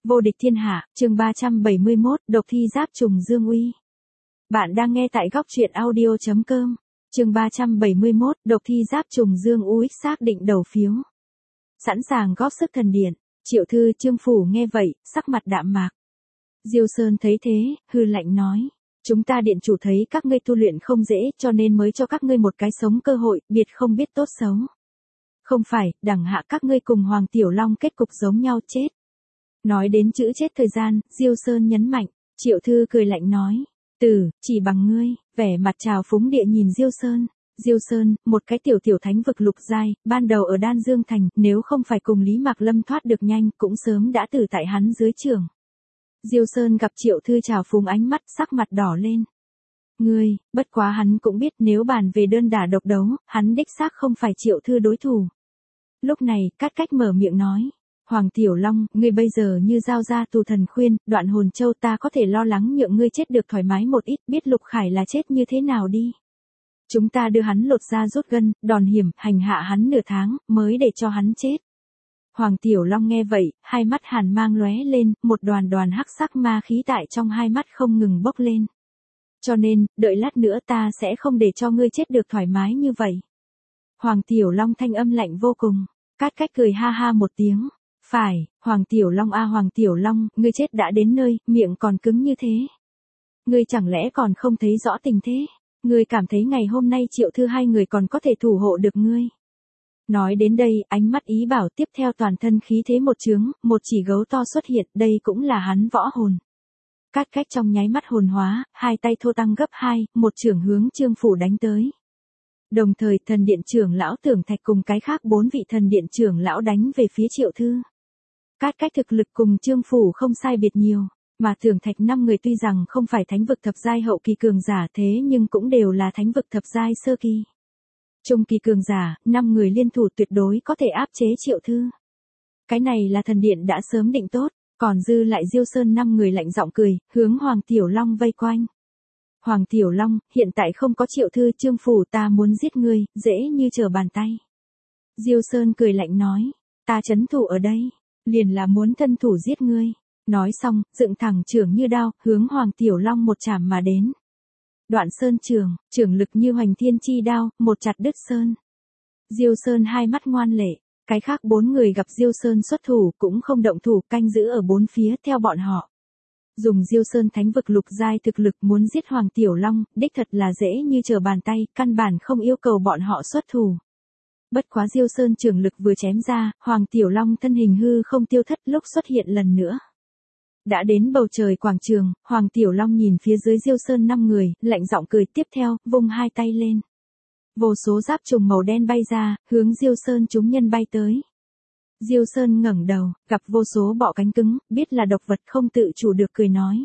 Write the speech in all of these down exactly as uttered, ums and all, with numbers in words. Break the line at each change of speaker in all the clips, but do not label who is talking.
Vô địch thiên hạ, chương ba trăm bảy mươi mốt, độc thi giáp trùng dương uy. Bạn đang nghe tại góc truyện audio chấm com. Chương ba trăm bảy mươi mốt, độc thi giáp trùng dương uy xác định đầu phiếu. Sẵn sàng góp sức thần điện. Triệu thư Trương Phủ nghe vậy, sắc mặt đạm mạc. Diêu Sơn thấy thế, hư lạnh nói. Chúng ta điện chủ thấy các ngươi tu luyện không dễ cho nên mới cho các ngươi một cái sống cơ hội, biệt không biết tốt xấu. Không phải, đẳng hạ các ngươi cùng Hoàng Tiểu Long kết cục giống nhau chết. Nói đến chữ chết thời gian, Diêu Sơn nhấn mạnh, Triệu Thư cười lạnh nói, tử, chỉ bằng ngươi, vẻ mặt trào phúng địa nhìn Diêu Sơn. Diêu Sơn, một cái tiểu tiểu thánh vực lục giai, ban đầu ở Đan Dương Thành, nếu không phải cùng Lý Mạc Lâm thoát được nhanh, cũng sớm đã tử tại hắn dưới trường. Diêu Sơn gặp Triệu Thư trào phúng ánh mắt, sắc mặt đỏ lên. Ngươi, bất quá hắn cũng biết nếu bàn về đơn đả độc đấu, hắn đích xác không phải Triệu Thư đối thủ. Lúc này, Cát Cách mở miệng nói. Hoàng Tiểu Long, ngươi bây giờ như giao ra tù thần khuyên, Đoạn Hồn Châu ta có thể lo lắng nhượng ngươi chết được thoải mái một ít, biết Lục Khải là chết như thế nào đi. Chúng ta đưa hắn lột da rút gân, đòn hiểm, hành hạ hắn nửa tháng, mới để cho hắn chết. Hoàng Tiểu Long nghe vậy, hai mắt hàn mang lóe lên, một đoàn đoàn hắc sắc ma khí tại trong hai mắt không ngừng bốc lên. Cho nên, đợi lát nữa ta sẽ không để cho ngươi chết được thoải mái như vậy. Hoàng Tiểu Long thanh âm lạnh vô cùng, Cát Cách cười ha ha một tiếng. Phải, Hoàng Tiểu Long a à, Hoàng Tiểu Long, ngươi chết đã đến nơi, miệng còn cứng như thế. Ngươi chẳng lẽ còn không thấy rõ tình thế? Ngươi cảm thấy ngày hôm nay Triệu Thư hai người còn có thể thủ hộ được ngươi. Nói đến đây, ánh mắt ý bảo tiếp theo toàn thân khí thế một chướng, một chỉ gấu to xuất hiện, đây cũng là hắn võ hồn. Cát Cách trong nháy mắt hồn hóa, hai tay thô tăng gấp hai, một chưởng hướng Trương Phủ đánh tới. Đồng thời thần điện trưởng lão Tưởng Thạch cùng cái khác bốn vị thần điện trưởng lão đánh về phía Triệu Thư. Cát Cách thực lực cùng Trương Phủ không sai biệt nhiều, mà Tưởng Thạch năm người tuy rằng không phải thánh vực thập giai hậu kỳ cường giả thế nhưng cũng đều là thánh vực thập giai sơ kỳ. Trung kỳ cường giả, năm người liên thủ tuyệt đối có thể áp chế Triệu Thư. Cái này là thần điện đã sớm định tốt, còn dư lại Diêu Sơn năm người lạnh giọng cười, hướng Hoàng Tiểu Long vây quanh. Hoàng Tiểu Long, hiện tại không có Triệu Thư Trương Phủ ta muốn giết ngươi, dễ như trở bàn tay. Diêu Sơn cười lạnh nói, ta trấn thủ ở đây, liền là muốn thân thủ giết ngươi. Nói xong, dựng thẳng chưởng như đao, hướng Hoàng Tiểu Long một chảm mà đến. Đoạn Sơn trường, chưởng lực như hoành thiên chi đao, một chặt đứt sơn. Diêu Sơn hai mắt ngoan lệ, cái khác bốn người gặp Diêu Sơn xuất thủ cũng không động thủ, canh giữ ở bốn phía theo bọn họ. Dùng Diêu Sơn thánh vực lục giai thực lực muốn giết Hoàng Tiểu Long, đích thật là dễ như trở bàn tay, căn bản không yêu cầu bọn họ xuất thủ. Bất quá Diêu Sơn trường lực vừa chém ra, Hoàng Tiểu Long thân hình hư không tiêu thất lúc xuất hiện lần nữa. Đã đến bầu trời quảng trường, Hoàng Tiểu Long nhìn phía dưới Diêu Sơn năm người, lạnh giọng cười tiếp theo, vung hai tay lên. Vô số giáp trùng màu đen bay ra, hướng Diêu Sơn chúng nhân bay tới. Diêu Sơn ngẩng đầu, gặp vô số bọ cánh cứng, biết là độc vật không tự chủ được cười nói.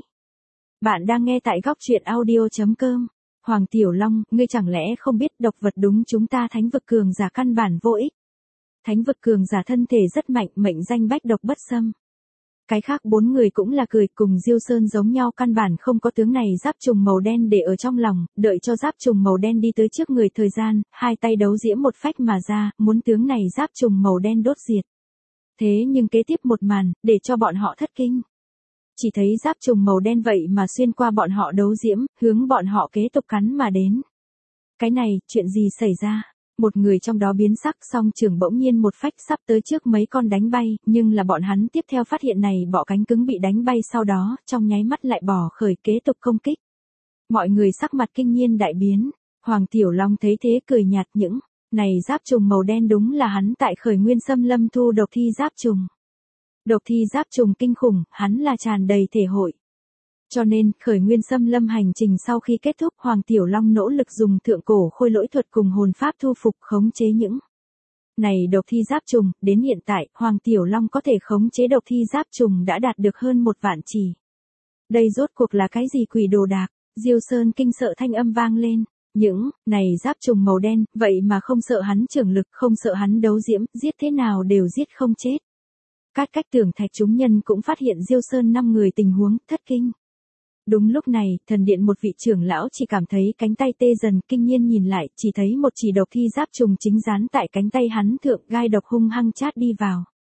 Bạn đang nghe tại góc truyện audio chấm com. Hoàng Tiểu Long, ngươi chẳng lẽ không biết độc vật đúng chúng ta thánh vực cường giả căn bản vô ích. Thánh vực cường giả thân thể rất mạnh, mệnh danh bách độc bất xâm. Cái khác bốn người cũng là cười, cùng Diêu Sơn giống nhau, căn bản không có tướng này giáp trùng màu đen để ở trong lòng, đợi cho giáp trùng màu đen đi tới trước người thời gian, hai tay đấu diễm một phách mà ra, muốn tướng này giáp trùng màu đen đốt diệt. Thế nhưng kế tiếp một màn, để cho bọn họ thất kinh. Chỉ thấy giáp trùng màu đen vậy mà xuyên qua bọn họ đấu diễm, hướng bọn họ kế tục cắn mà đến. Cái này, chuyện gì xảy ra? Một người trong đó biến sắc, song trường bỗng nhiên một phách sắp tới trước mấy con đánh bay, nhưng là bọn hắn tiếp theo phát hiện này bọ cánh cứng bị đánh bay sau đó, trong nháy mắt lại bỏ khởi kế tục công kích. Mọi người sắc mặt kinh nhiên đại biến, Hoàng Tiểu Long thấy thế cười nhạt, những này giáp trùng màu đen đúng là hắn tại Khởi Nguyên Xâm Lâm thu độc thi giáp trùng. Độc thi giáp trùng kinh khủng, hắn là tràn đầy thể hội. Cho nên, Khởi Nguyên Xâm Lâm hành trình sau khi kết thúc, Hoàng Tiểu Long nỗ lực dùng thượng cổ khôi lỗi thuật cùng hồn pháp thu phục khống chế những này độc thi giáp trùng. Đến hiện tại, Hoàng Tiểu Long có thể khống chế độc thi giáp trùng đã đạt được hơn một vạn chỉ. Đây rốt cuộc là cái gì quỷ đồ đạc? Diêu Sơn kinh sợ thanh âm vang lên. Những này giáp trùng màu đen, vậy mà không sợ hắn trưởng lực, không sợ hắn đấu diễm, giết thế nào đều giết không chết. Cát Cách Tưởng Thạch chúng nhân cũng phát hiện Diêu Sơn năm người tình huống thất kinh. Đúng lúc này, thần điện một vị trưởng lão chỉ cảm thấy cánh tay tê dần, kinh nhiên nhìn lại, chỉ thấy một chỉ độc thi giáp trùng chính dán tại cánh tay hắn thượng, gai độc hung hăng chát đi vào.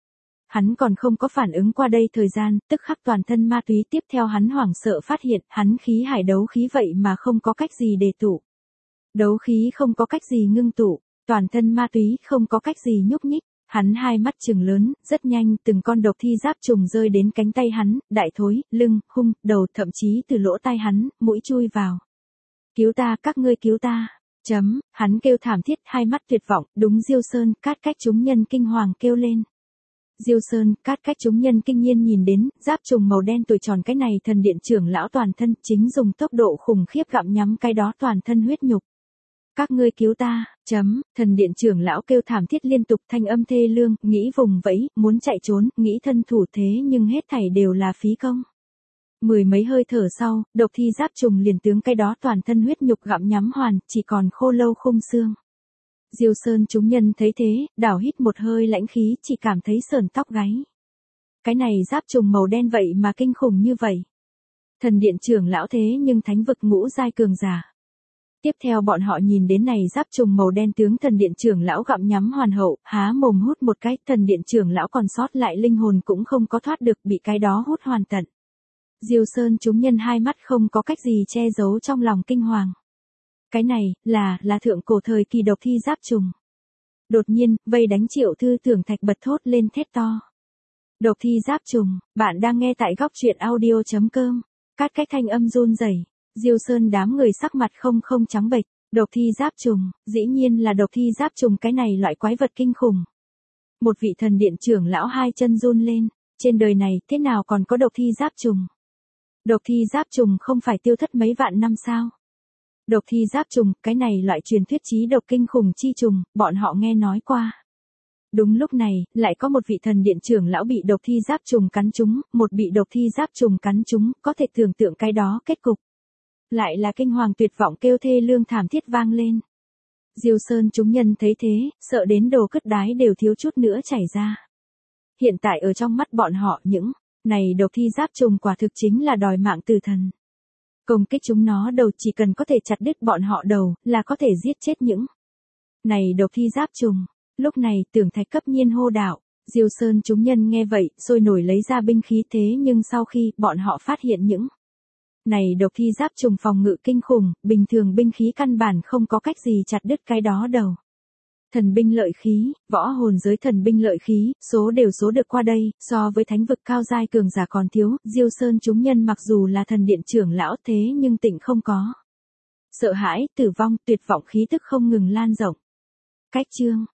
Hắn còn không có phản ứng qua đây thời gian, tức khắc toàn thân ma túy tiếp theo hắn hoảng sợ phát hiện hắn khí hải đấu khí vậy mà không có cách gì để tụ. Đấu khí không có cách gì ngưng tụ, toàn thân ma túy không có cách gì nhúc nhích. Hắn hai mắt trừng lớn, rất nhanh từng con độc thi giáp trùng rơi đến cánh tay hắn, đại thối, lưng, hung, đầu, thậm chí từ lỗ tai hắn, mũi chui vào. Cứu ta, các ngươi cứu ta. Chấm, hắn kêu thảm thiết, hai mắt tuyệt vọng, đúng Diêu Sơn, Cát Cách chúng nhân kinh hoàng kêu lên. Diêu Sơn, Cát Cách chúng nhân kinh nhiên nhìn đến, giáp trùng màu đen tuổi tròn cái này thần điện trưởng lão toàn thân chính dùng tốc độ khủng khiếp gặm nhắm cái đó toàn thân huyết nhục. Các ngươi cứu ta, chấm, thần điện trưởng lão kêu thảm thiết liên tục thanh âm thê lương, nghĩ vùng vẫy, muốn chạy trốn, nghĩ thân thủ thế nhưng hết thảy đều là phí công. Mười mấy hơi thở sau, độc thi giáp trùng liền tướng cái đó toàn thân huyết nhục gặm nhắm hoàn, chỉ còn khô lâu khung xương. Diêu Sơn chúng nhân thấy thế, đảo hít một hơi lãnh khí, chỉ cảm thấy sởn tóc gáy. Cái này giáp trùng màu đen vậy mà kinh khủng như vậy. Thần điện trưởng lão thế nhưng thánh vực ngũ giai cường giả. Tiếp theo bọn họ nhìn đến này giáp trùng màu đen tướng thần điện trưởng lão gặm nhắm hoàn hậu, há mồm hút một cái, thần điện trưởng lão còn sót lại linh hồn cũng không có thoát được, bị cái đó hút hoàn tận. Diêu Sơn chúng nhân hai mắt không có cách gì che giấu trong lòng kinh hoàng. Cái này, là, là thượng cổ thời kỳ độc thi giáp trùng. Đột nhiên, vây đánh Triệu Thư Tưởng Thạch bật thốt lên thét to. Độc thi giáp trùng, bạn đang nghe tại góc truyện audio chấm com. Cát Cách thanh âm run rẩy. Diêu Sơn đám người sắc mặt không không trắng bệch, độc thi giáp trùng, dĩ nhiên là độc thi giáp trùng, cái này loại quái vật kinh khủng. Một vị thần điện trưởng lão hai chân run lên, trên đời này thế nào còn có độc thi giáp trùng? Độc thi giáp trùng không phải tiêu thất mấy vạn năm sao? Độc thi giáp trùng, cái này loại truyền thuyết chí độc kinh khủng chi trùng, bọn họ nghe nói qua. Đúng lúc này, lại có một vị thần điện trưởng lão bị độc thi giáp trùng cắn trúng, một bị độc thi giáp trùng cắn trúng, có thể tưởng tượng cái đó kết cục. Lại là kinh hoàng tuyệt vọng kêu thê lương thảm thiết vang lên. Diêu Sơn chúng nhân thấy thế, sợ đến đồ cất đái đều thiếu chút nữa chảy ra. Hiện tại ở trong mắt bọn họ những này độc thi giáp trùng quả thực chính là đòi mạng tử thần. Công kích chúng nó đầu chỉ cần có thể chặt đứt bọn họ đầu, là có thể giết chết những này độc thi giáp trùng. Lúc này Tưởng Thạch cấp nhiên hô đạo, Diêu Sơn chúng nhân nghe vậy, sôi nổi lấy ra binh khí, thế nhưng sau khi bọn họ phát hiện những này độc thi giáp trùng phòng ngự kinh khủng, bình thường binh khí căn bản không có cách gì chặt đứt cái đó đầu. Thần binh lợi khí, võ hồn giới thần binh lợi khí, số đều số được qua đây, so với thánh vực cao giai cường giả còn thiếu, Diêu Sơn chúng nhân mặc dù là thần điện trưởng lão thế nhưng tịnh không có. Sợ hãi, tử vong, tuyệt vọng khí tức không ngừng lan rộng. Cách chương